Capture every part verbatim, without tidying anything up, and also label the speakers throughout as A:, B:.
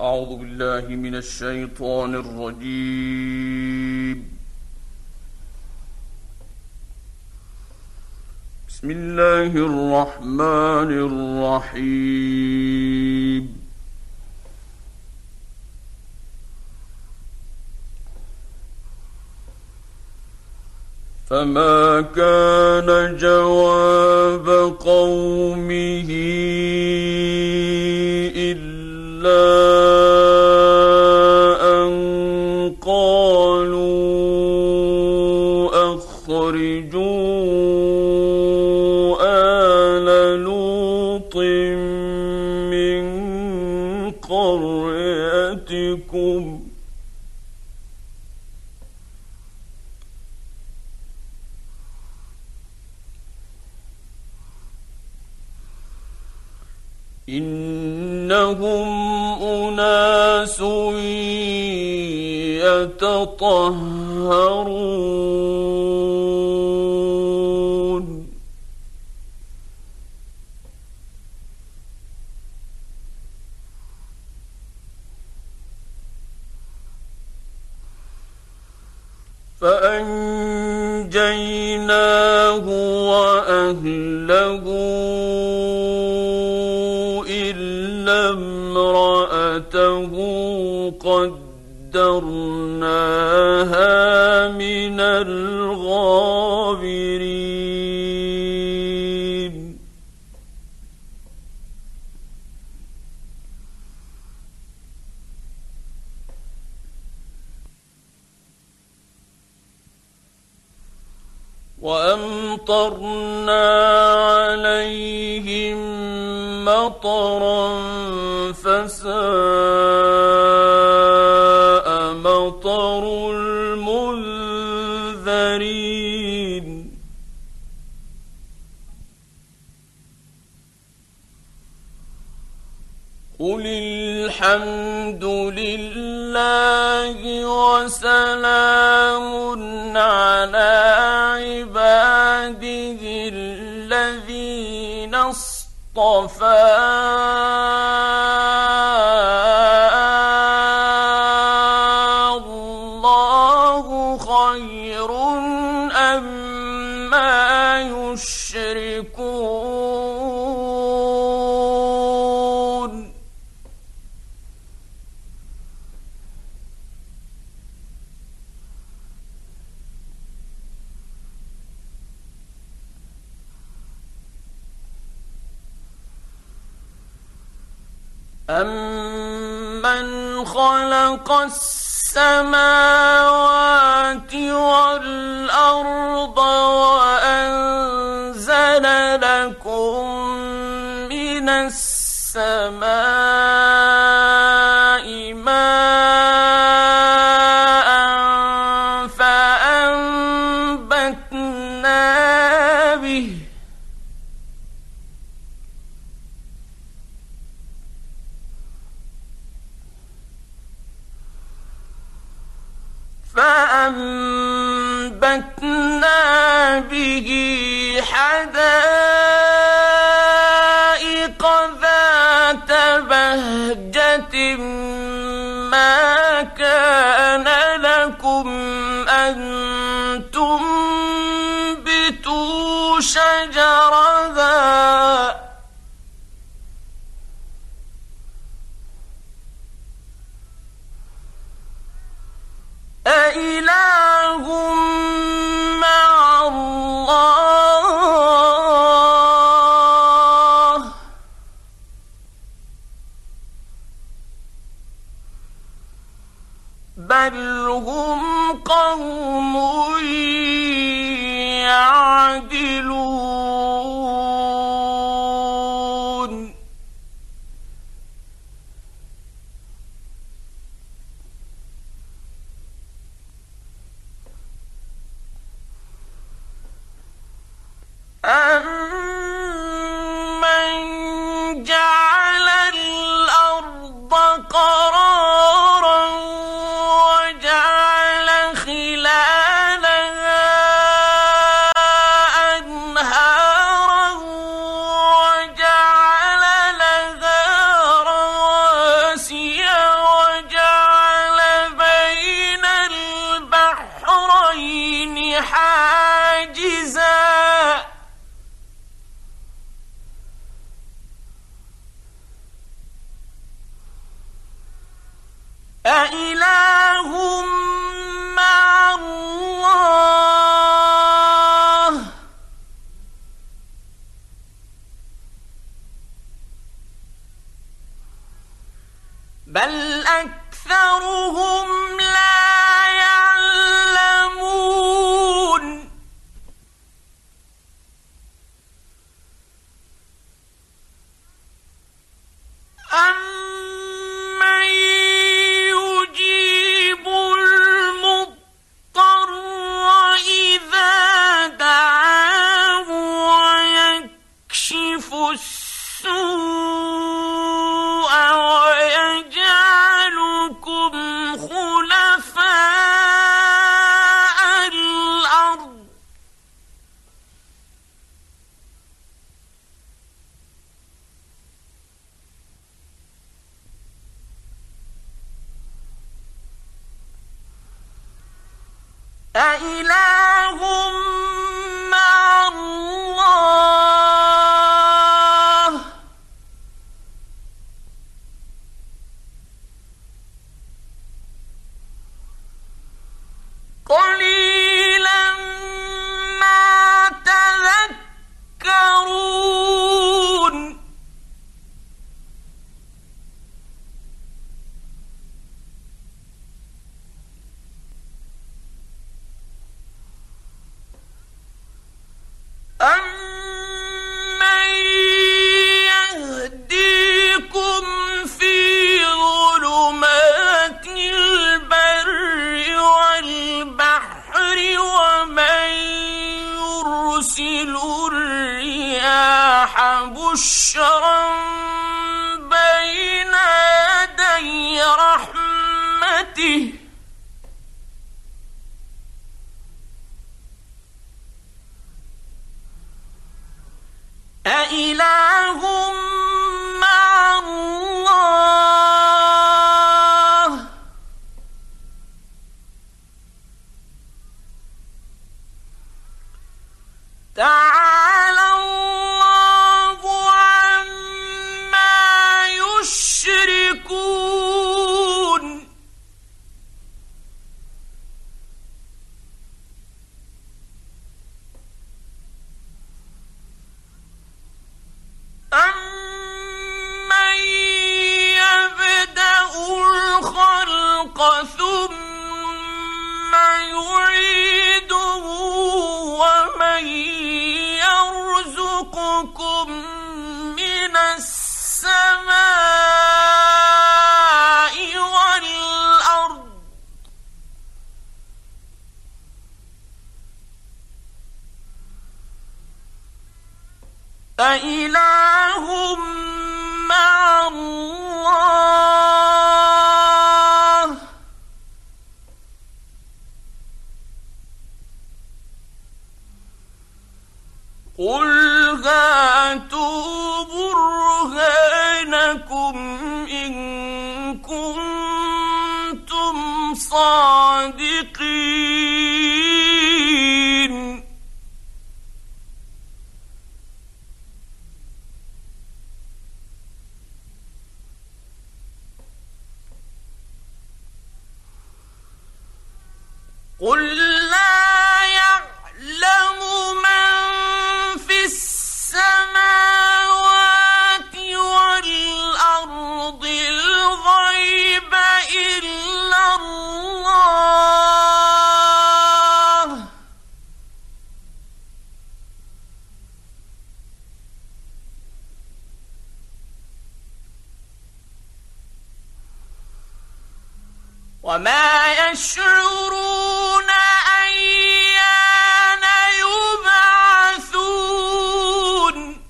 A: أعوذ بالله من الشيطان الرجيم. بسم الله الرحمن الرحيم. فما كان جواب قومه إلا أن قالوا أخرجوا آل لوط من قريتكم إنهم أناس يتطهرون فأنجيناه وأهله امرأته قدرناها من الغابرين وأمطرنا عليهم مطرا فساء مطر المنذرين قل الحمد لله وسلام على عباده الذين اصطفى الله خير أما يشركون أَمَّنْ خَلَقَ السَّمَاوَاتِ وَالْأَرْضَ وَأَنزَلَ لَكُم مِّنَ السَّمَاءِ مَاءً فَأَنبَتْنَا بِهِ فأنبتنا به حدائق ذات بهجة ما كان لكم أن تنبتوا شجرها أإله مع الله بل هم قوم يعدلون أَمَّنْ جَعَلَ الْأَرْضَ قَرَارًا وَجَعَلَ خِلَالَهَا أَنْهَارًا وَجَعَلَ لَهَا رَوَاسِيَ أإله مع الله بل أكثرهم لا يعلمون أمن يجيب المضطر إذا دعاه ويكشف السوء ويجعلكم خلفاء الأرض أإله مع الله قليلا ما تذكرون أمن يهديكم في ظلمات البر والبحر ومن يرسل الرياح بشرا بين يدي رحمته أإله مع الله تعالى الله عما يشركون أمن يبدأ الخلق ثم يعيده ومن يرزقكم من السماء والأرض أإله مع الله قل هاتوا برهانكم إن كنتم صادقين قل لا يعلم من في السماوات والأرض الغيب إلا الله وما يشعرون أيان يبعثون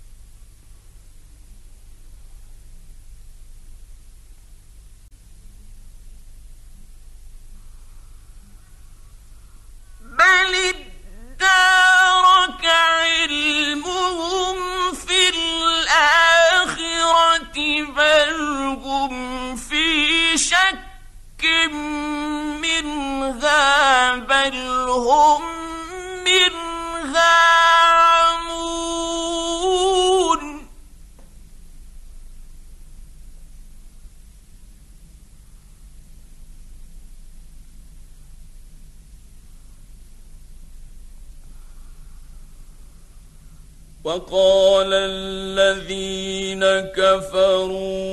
A: بل ادارك علمهم في الآخرة بل هم في شك منها بل هم منها عمون وقال الذين كفروا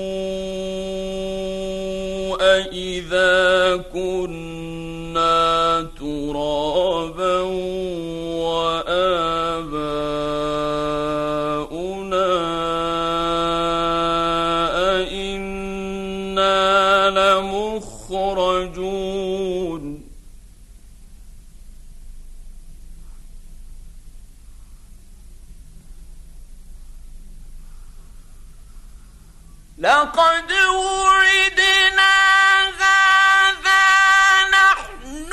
A: أإذا كنا ترابا وآباؤنا أإنا لمخرجون لقد وعدنا هذا نحن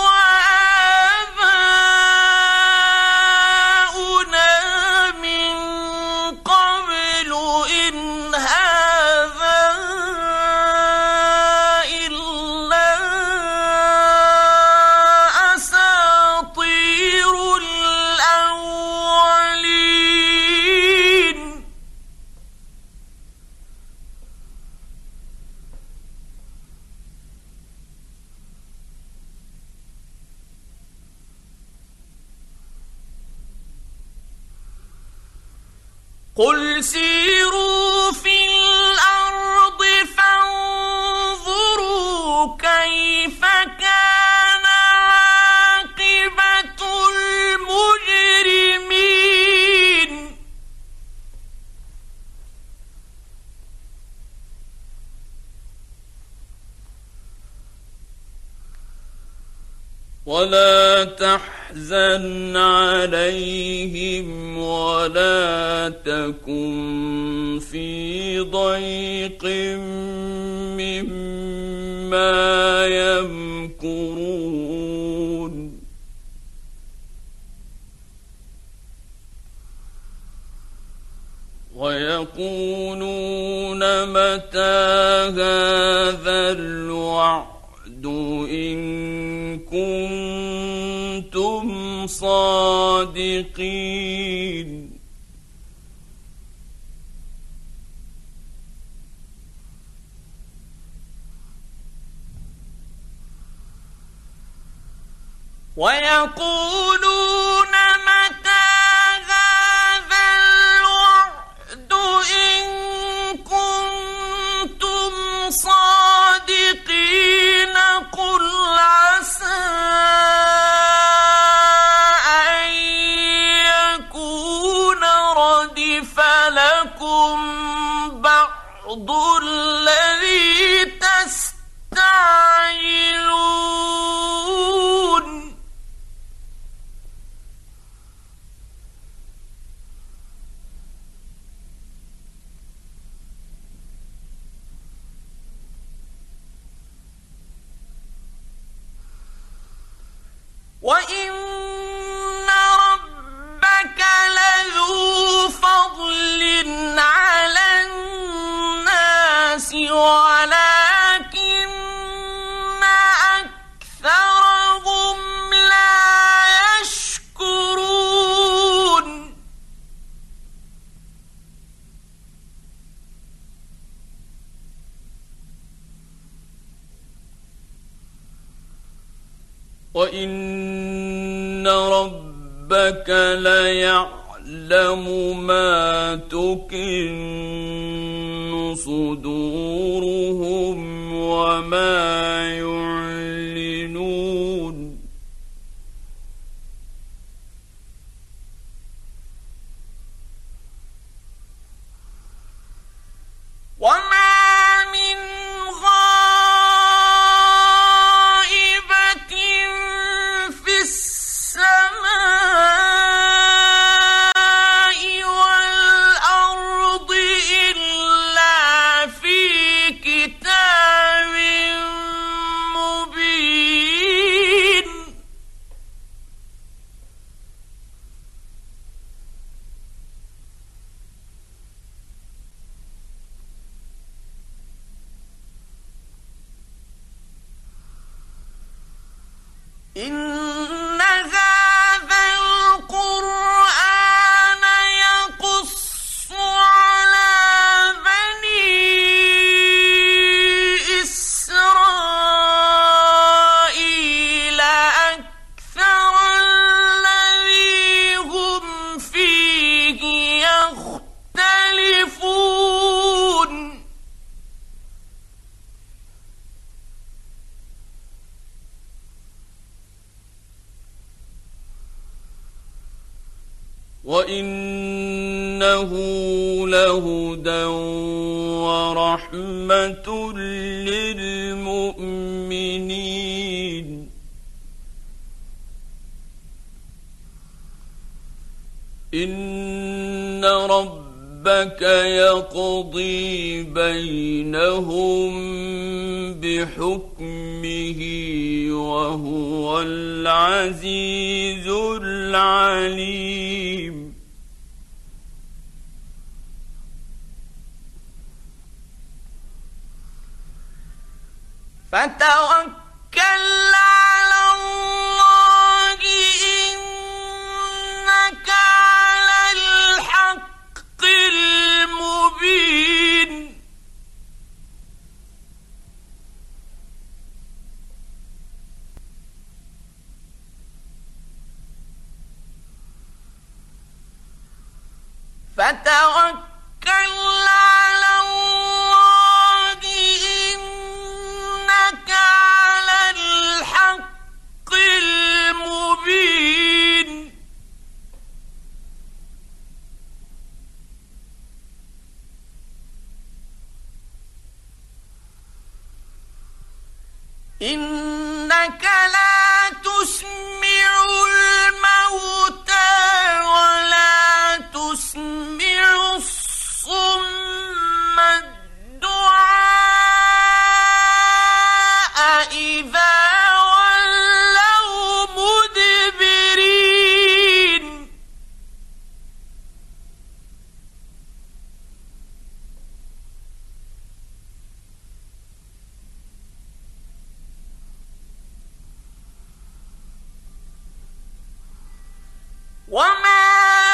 A: وآباؤنا من قبل إن هذا إلا أساطير الأولين قل سيروا في الأرض فانظروا كيف كان عاقبة المجرمين ولا تحزن عليهم ولا تكن في ضيق مما يمكرون ويقولون متى هذا الوعد إن كنتم صادقين ويقولون متى هذا الوعد إن كنتم صادقين قل عسى أن يكون ردف لكم بعض الذي تستعجلون وإن ربك لذو فضل على الناس ولكن أكثرهم لا يشكرون وإن ربك ليعلم ما تكن صدورهم وما يعلنون وما من غائبة في السماء والأرض إلا في كتاب مبين إن هذا القرآن يقص على بني إسرائيل أكثر الذي هم فيه وإنه لهدى ورحمة للمؤمنين إن ربك يقضي بينهم بحكمه وهو العزيز العليم فتوكل على الله إنك على الحق المبين فتوكل على الله إنك على الحق المبين إنك لا تسمع الموتى ولا تسمع الصم الدعاء إذا ولوا مدبرين وما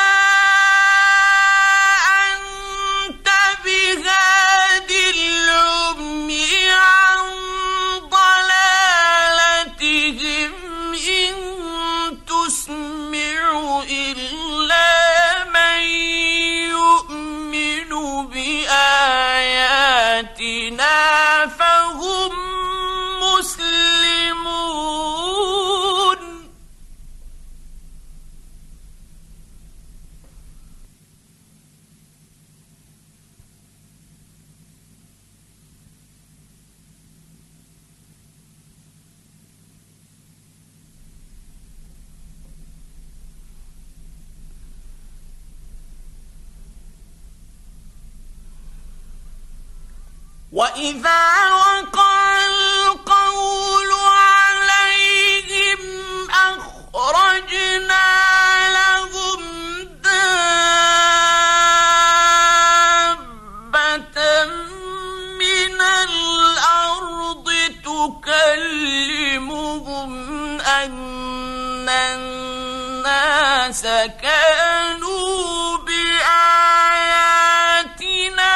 A: أنت بهاد العمي عن ضلالتهم إن تسمع إلا من يؤمن بآياتنا فهم مسلمون وإذا وقع القول عليهم أخرجنا لهم دابة من الأرض تكلمهم أن الناس كانوا بآياتنا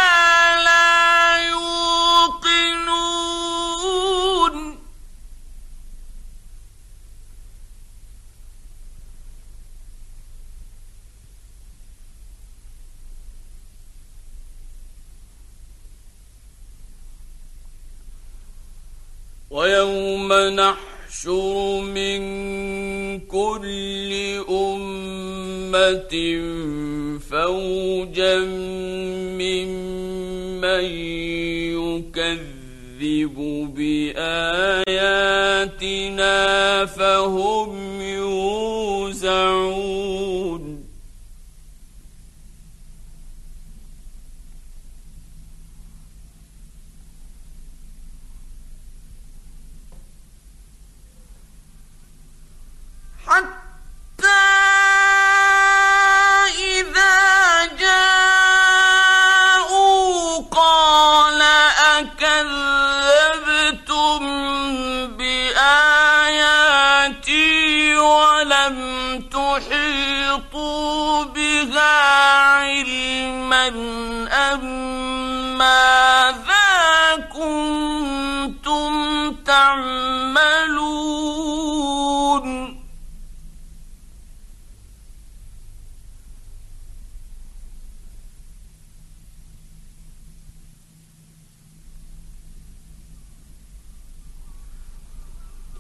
A: ويوم نحشر من كل أمة فوجا ممن يكذب بآياتنا فهم يوزعون حتى إذا جاءوا قال أكذبتم بآياتي ولم تحيطوا بها علما أم ماذا كنتم تعملون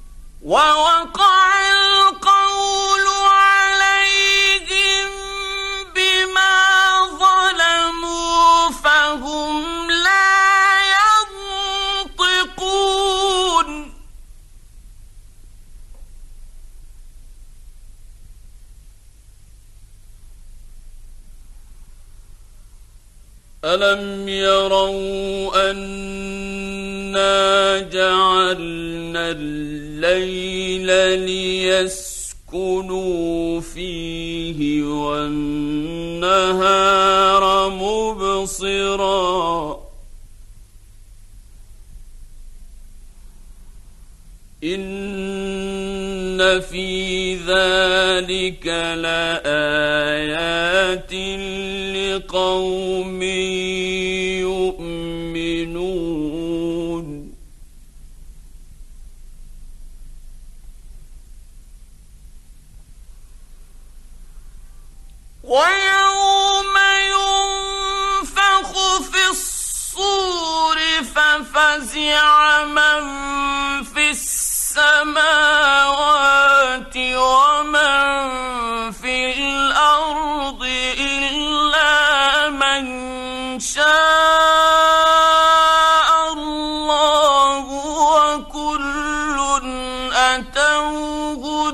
A: ووقع القول عليهم ألم يروا أنا جعلنا الليل ليسكنوا فيه والنهار مبصرا إن في ذلك لآيات لقوم يؤمنون ويوم ينفخ في الصور ففزع من في السماوات ومن في الأرض إلا من شاء الله وكل أتوه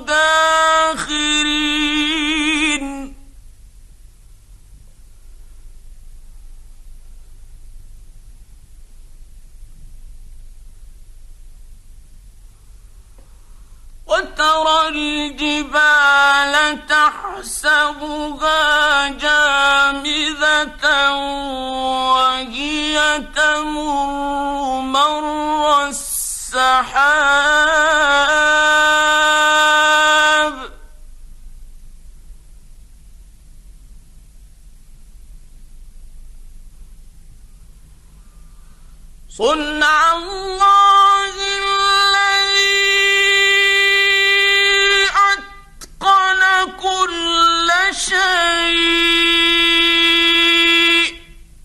A: داخرين وترى الجبال تحسبها جامدة وهي تمر مر السحاب صنع الله كل شيء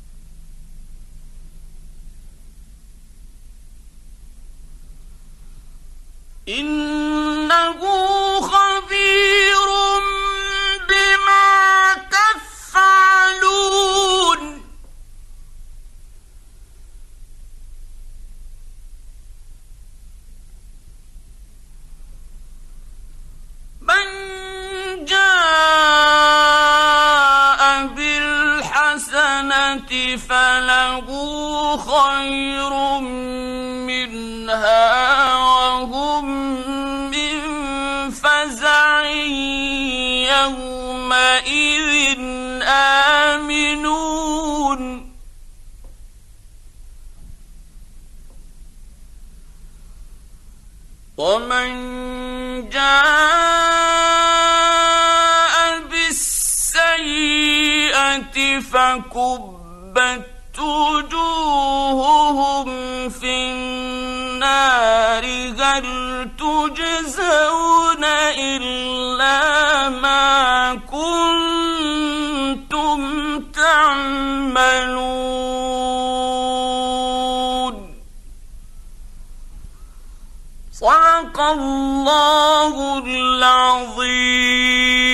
A: إنه خبير بما تفعلون من جاء بالحسنة فله خير منها وهم من فزع يومئذ آمنون ومن جاء بالسيئة فكبت وجوههم في النار هل تجزون إلا ما كنتم تعملون صدق الله العظيم.